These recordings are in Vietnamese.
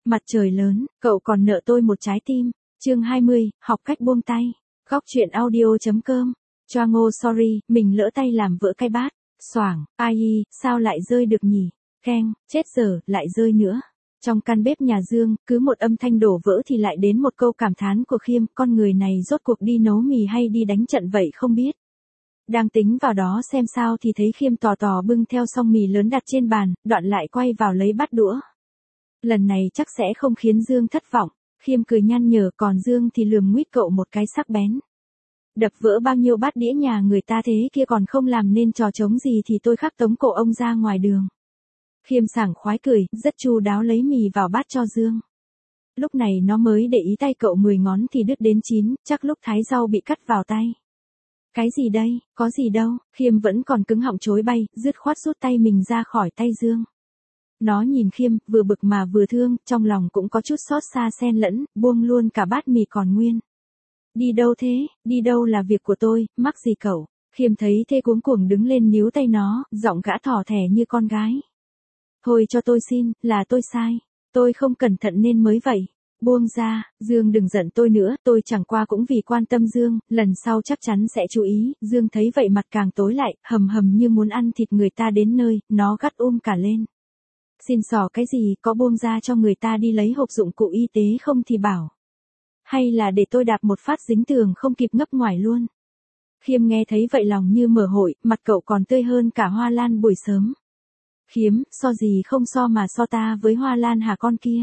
Mặt trời lớn, cậu còn nợ tôi một trái tim. Chương 20, học cách buông tay. Góc truyện audio.com. Choa ngô sorry, mình lỡ tay làm vỡ cái bát. Xoảng, ai, sao lại rơi được nhỉ? Keng, chết giờ, lại rơi nữa. Trong căn bếp nhà Dương, cứ một âm thanh đổ vỡ thì lại đến một câu cảm thán của Khiêm, con người này rốt cuộc đi nấu mì hay đi đánh trận vậy không biết. Đang tính vào đó xem sao thì thấy Khiêm tò tò bưng theo xong mì lớn đặt trên bàn, đoạn lại quay vào lấy bát đũa. Lần này chắc sẽ không khiến Dương thất vọng. Khiêm cười nhăn nhở, còn Dương thì lườm nguýt cậu một cái sắc bén. Đập vỡ bao nhiêu bát đĩa nhà người ta thế kia còn không làm nên trò trống gì thì tôi khắc tống cổ ông ra ngoài đường. Khiêm sảng khoái cười, rất chu đáo lấy mì vào bát cho Dương. Lúc này nó mới để ý tay cậu 10 ngón thì đứt đến 9, chắc lúc thái rau bị cắt vào tay. Cái gì đây, có gì đâu, Khiêm vẫn còn cứng họng chối bay, dứt khoát rút tay mình ra khỏi tay Dương. Nó nhìn Khiêm, vừa bực mà vừa thương, trong lòng cũng có chút xót xa xen lẫn, buông luôn cả bát mì còn nguyên. Đi đâu thế, đi đâu là việc của tôi, mắc gì cậu? Khiêm thấy thế cuống cuồng đứng lên níu tay nó, giọng gã thỏ thẻ như con gái. Thôi cho tôi xin, là tôi sai. Tôi không cẩn thận nên mới vậy. Buông ra, Dương đừng giận tôi nữa, tôi chẳng qua cũng vì quan tâm Dương, lần sau chắc chắn sẽ chú ý. Dương thấy vậy mặt càng tối lại, hầm hầm như muốn ăn thịt người ta đến nơi, nó gắt cả lên. Xin xỏ cái gì, có buông ra cho người ta đi lấy hộp dụng cụ y tế không thì bảo. Hay là để tôi đạp một phát dính tường không kịp ngấp ngoài luôn. Khiêm nghe thấy vậy lòng như mở hội, mặt cậu còn tươi hơn cả hoa lan buổi sớm. Khiếm, so gì không so mà so ta với hoa lan hả con kia.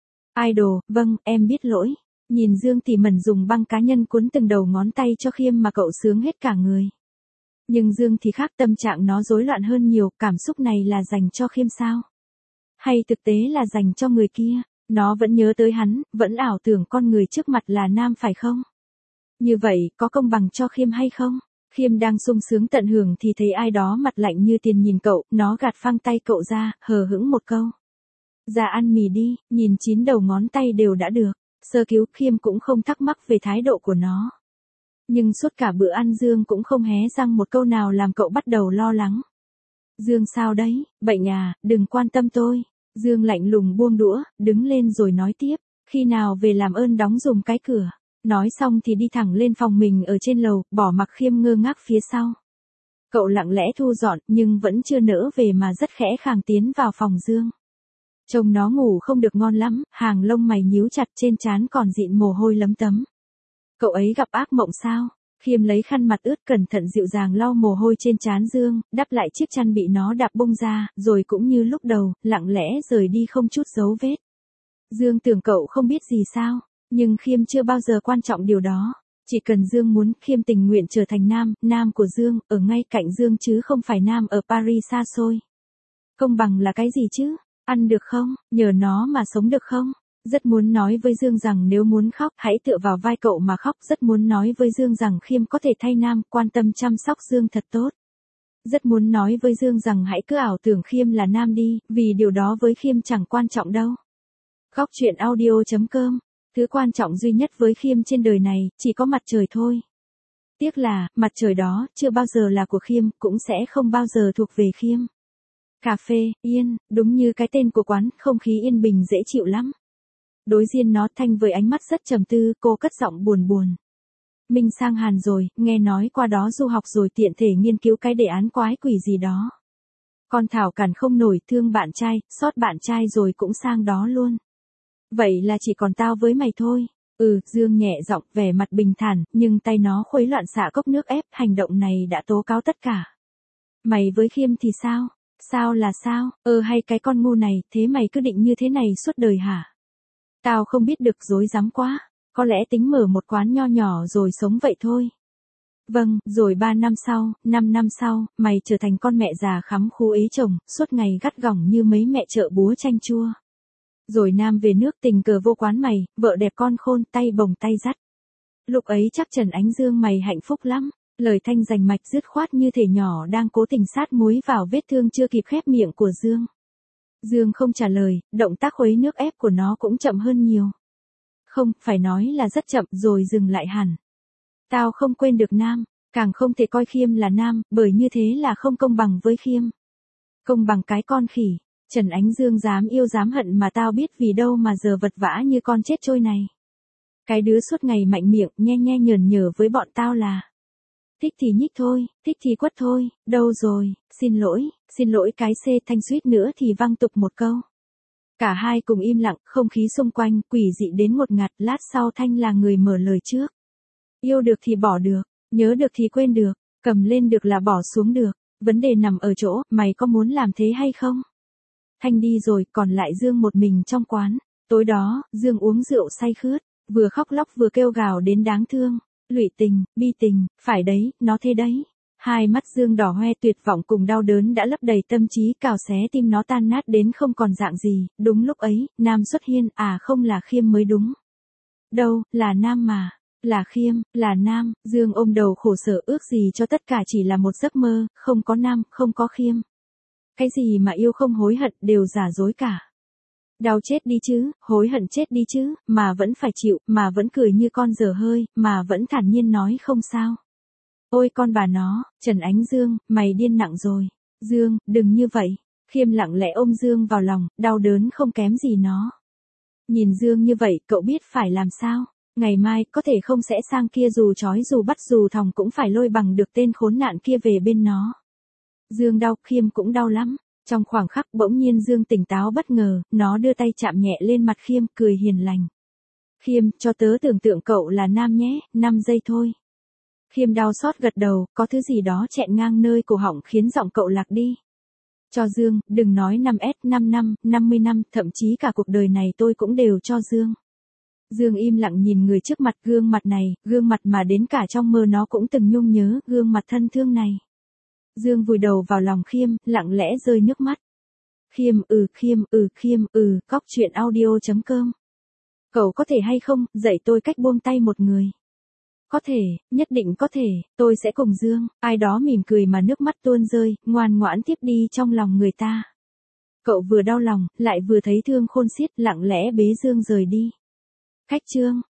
Idol, vâng, em biết lỗi. Nhìn Dương thì mẩn dùng băng cá nhân cuốn từng đầu ngón tay cho Khiêm mà cậu sướng hết cả người. Nhưng Dương thì khác, tâm trạng nó rối loạn hơn nhiều, cảm xúc này là dành cho Khiêm sao? Hay thực tế là dành cho người kia? Nó vẫn nhớ tới hắn, vẫn ảo tưởng con người trước mặt là nam phải không? Như vậy, có công bằng cho Khiêm hay không? Khiêm đang sung sướng tận hưởng thì thấy ai đó mặt lạnh như tiền nhìn cậu, nó gạt phăng tay cậu ra, hờ hững một câu. Ra ăn mì đi, nhìn 9 đầu ngón tay đều đã được. Sơ cứu, Khiêm cũng không thắc mắc về thái độ của nó. Nhưng suốt cả bữa ăn Dương cũng không hé răng một câu nào làm cậu bắt đầu lo lắng. Dương sao đấy, bệnh à, đừng quan tâm tôi. Dương lạnh lùng buông đũa, đứng lên rồi nói tiếp, khi nào về làm ơn đóng dùm cái cửa. Nói xong thì đi thẳng lên phòng mình ở trên lầu, bỏ mặc Khiêm ngơ ngác phía sau. Cậu lặng lẽ thu dọn, nhưng vẫn chưa nỡ về mà rất khẽ khàng tiến vào phòng Dương. Trông nó ngủ không được ngon lắm, hàng lông mày nhíu chặt, trên trán còn dịn mồ hôi lấm tấm. Cậu ấy gặp ác mộng sao? Khiêm lấy khăn mặt ướt cẩn thận dịu dàng lau mồ hôi trên trán Dương, đắp lại chiếc chăn bị nó đạp bung ra, rồi cũng như lúc đầu, lặng lẽ rời đi không chút dấu vết. Dương tưởng cậu không biết gì sao, nhưng Khiêm chưa bao giờ quan trọng điều đó. Chỉ cần Dương muốn, Khiêm tình nguyện trở thành nam của Dương, ở ngay cạnh Dương chứ không phải nam ở Paris xa xôi. Công bằng là cái gì chứ? Ăn được không? Nhờ nó mà sống được không? Rất muốn nói với Dương rằng nếu muốn khóc, hãy tựa vào vai cậu mà khóc. Rất muốn nói với Dương rằng Khiêm có thể thay nam, quan tâm chăm sóc Dương thật tốt. Rất muốn nói với Dương rằng hãy cứ ảo tưởng Khiêm là nam đi, vì điều đó với Khiêm chẳng quan trọng đâu. Góc truyện audio.com. Thứ quan trọng duy nhất với Khiêm trên đời này, chỉ có mặt trời thôi. Tiếc là, mặt trời đó, chưa bao giờ là của Khiêm, cũng sẽ không bao giờ thuộc về Khiêm. Cà phê, yên, đúng như cái tên của quán, không khí yên bình dễ chịu lắm. Đối diện nó Thanh với ánh mắt rất trầm tư, cô cất giọng buồn buồn. Mình sang Hàn rồi, nghe nói qua đó du học rồi tiện thể nghiên cứu cái đề án quái quỷ gì đó. Con Thảo cản không nổi, thương bạn trai, sót bạn trai rồi cũng sang đó luôn. Vậy là chỉ còn tao với mày thôi. Dương nhẹ giọng, vẻ mặt bình thản, nhưng tay nó khuấy loạn xạ cốc nước ép, hành động này đã tố cáo tất cả. Mày với Khiêm thì sao? Sao là sao? Hay cái con ngu này, thế mày cứ định như thế này suốt đời hả? Tao không biết được, dối dám quá. Có lẽ tính mở một quán nho nhỏ rồi sống vậy thôi. Vâng, rồi 3 năm sau, 5 năm sau, mày trở thành con mẹ già khắm khú ế chồng, suốt ngày gắt gỏng như mấy mẹ chợ búa chanh chua. Rồi nam về nước tình cờ vô quán mày, vợ đẹp con khôn, tay bồng tay dắt. Lúc ấy chắc Trần Ánh Dương mày hạnh phúc lắm. Lời Thanh rành mạch dứt khoát như thể nhỏ đang cố tình sát muối vào vết thương chưa kịp khép miệng của Dương. Dương không trả lời, động tác khuấy nước ép của nó cũng chậm hơn nhiều. Không, phải nói là rất chậm, rồi dừng lại hẳn. Tao không quên được nam, càng không thể coi Khiêm là nam, bởi như thế là không công bằng với Khiêm. Công bằng cái con khỉ. Trần Ánh Dương dám yêu dám hận mà tao biết vì đâu mà giờ vật vã như con chết trôi này. Cái đứa suốt ngày mạnh miệng nhe nhe nhờn nhở với bọn tao là thích thì nhích thôi, thích thì quất thôi, đâu rồi, xin lỗi cái C Thanh suýt nữa thì văng tục một câu. Cả hai cùng im lặng, không khí xung quanh quỷ dị đến ngột ngạt, lát sau Thanh là người mở lời trước. Yêu được thì bỏ được, nhớ được thì quên được, cầm lên được là bỏ xuống được, vấn đề nằm ở chỗ, mày có muốn làm thế hay không? Thanh đi rồi, còn lại Dương một mình trong quán. Tối đó, Dương uống rượu say khướt, vừa khóc lóc vừa kêu gào đến đáng thương. Lụy tình, bi tình, phải đấy, nó thế đấy. Hai mắt Dương đỏ hoe tuyệt vọng cùng đau đớn đã lấp đầy tâm trí, cào xé tim nó tan nát đến không còn dạng gì. Đúng lúc ấy, Nam xuất hiện, à không là Khiêm mới đúng. Đâu, là Nam mà. Là Khiêm, là Nam. Dương ôm đầu khổ sở, ước gì cho tất cả chỉ là một giấc mơ, không có Nam, không có Khiêm. Cái gì mà yêu không hối hận đều giả dối cả. Đau chết đi chứ, hối hận chết đi chứ, mà vẫn phải chịu, mà vẫn cười như con dở hơi, mà vẫn thản nhiên nói không sao. Ôi con bà nó, Trần Ánh Dương, mày điên nặng rồi. Dương, đừng như vậy. Khiêm lặng lẽ ôm Dương vào lòng, đau đớn không kém gì nó. Nhìn Dương như vậy, cậu biết phải làm sao? Ngày mai, có thể không sẽ sang kia dù trói dù bắt dù thòng cũng phải lôi bằng được tên khốn nạn kia về bên nó. Dương đau, Khiêm cũng đau lắm. Trong khoảng khắc bỗng nhiên Dương tỉnh táo bất ngờ, nó đưa tay chạm nhẹ lên mặt Khiêm, cười hiền lành. Khiêm, cho tớ tưởng tượng cậu là Nam nhé, 5 giây thôi. Khiêm đau xót gật đầu, có thứ gì đó chẹn ngang nơi cổ họng khiến giọng cậu lạc đi. Cho Dương, đừng nói 5S, 5 năm, 50 năm, thậm chí cả cuộc đời này tôi cũng đều cho Dương. Dương im lặng nhìn người trước mặt, gương mặt này, gương mặt mà đến cả trong mơ nó cũng từng nhung nhớ, gương mặt thân thương này. Dương vùi đầu vào lòng Khiêm, lặng lẽ rơi nước mắt. Khiêm, Cóc truyện audio.com. Cậu có thể hay không, dạy tôi cách buông tay một người. Có thể, nhất định có thể, tôi sẽ cùng Dương. Ai đó mỉm cười mà nước mắt tuôn rơi, ngoan ngoãn tiếp đi trong lòng người ta. Cậu vừa đau lòng, lại vừa thấy thương khôn xiết, lặng lẽ bế Dương rời đi. Khách Trương.